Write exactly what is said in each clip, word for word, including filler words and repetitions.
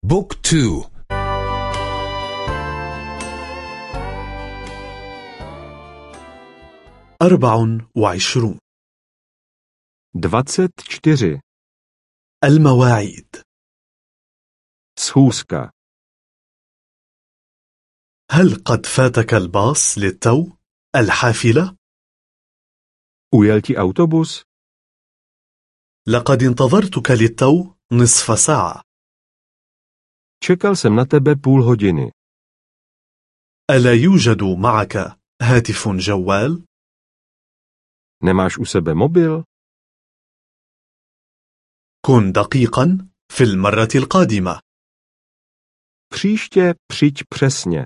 بوك تو. أربع وعشرون. dvacet čtyři. المواعيد. Schůzka. هل قد فاتك الباص للتو؟ الحافلة؟ Ujel ti autobus? لقد انتظرتك للتو نصف ساعة. Čekal jsem na tebe půl hodiny. ألا يوجد معك هاتف جوال؟ Nemáš u sebe mobil? كن دقيقا في المرة القادمة. Příště přijď přesně.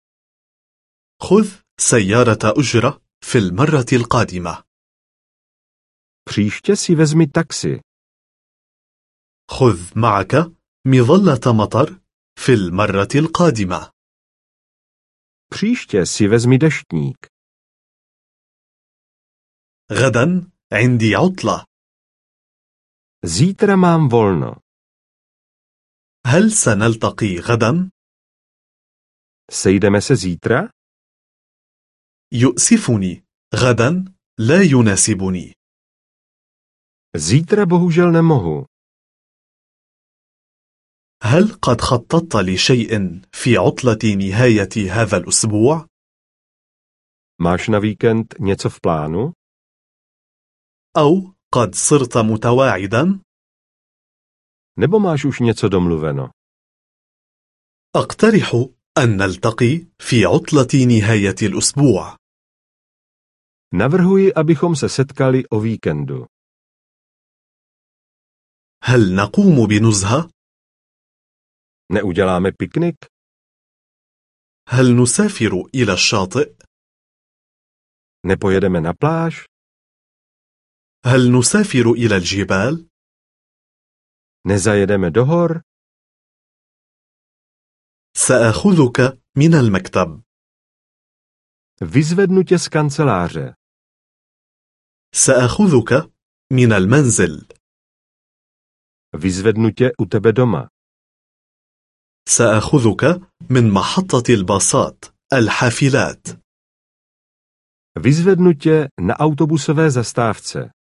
خذ سيارة أجرة في المرة القادمة. Příště si vezmi taxi. خذ معك مظلة مطر في المرة القادمة. Příště si vezmi deštník. غدا عندي عطلة. Zítra mám volno. هل سنلتقي غدا؟ Sejdeme se zítra? يؤسفني، غدا لا يناسبني. Zítra bohužel nemohu. هل قد خططت لشيء في عطلة نهاية هذا الأسبوع؟ Máš na víkend něco v plánu? أو قد صرت متواعدا؟ Nebo máš už něco domluveno? أقترح أن نلتقي في عطلة نهاية الأسبوع. Navrhuji, abychom se setkali o víkendu. هل نقوم بنزهة؟ Neuděláme piknik? هل نسافر إلى الشاطئ؟ Nepojedeme na pláž? هل نسافر إلى الجبال؟ Nezajedeme do hor? سأخذك من المكتب. Vyzvednu tě z kanceláře. سأخذك من المنزل. Vyzvednu tě u tebe doma. سأخذك من محطة الباصات الحافلات. Vyzvednu tě na autobusové zastávce.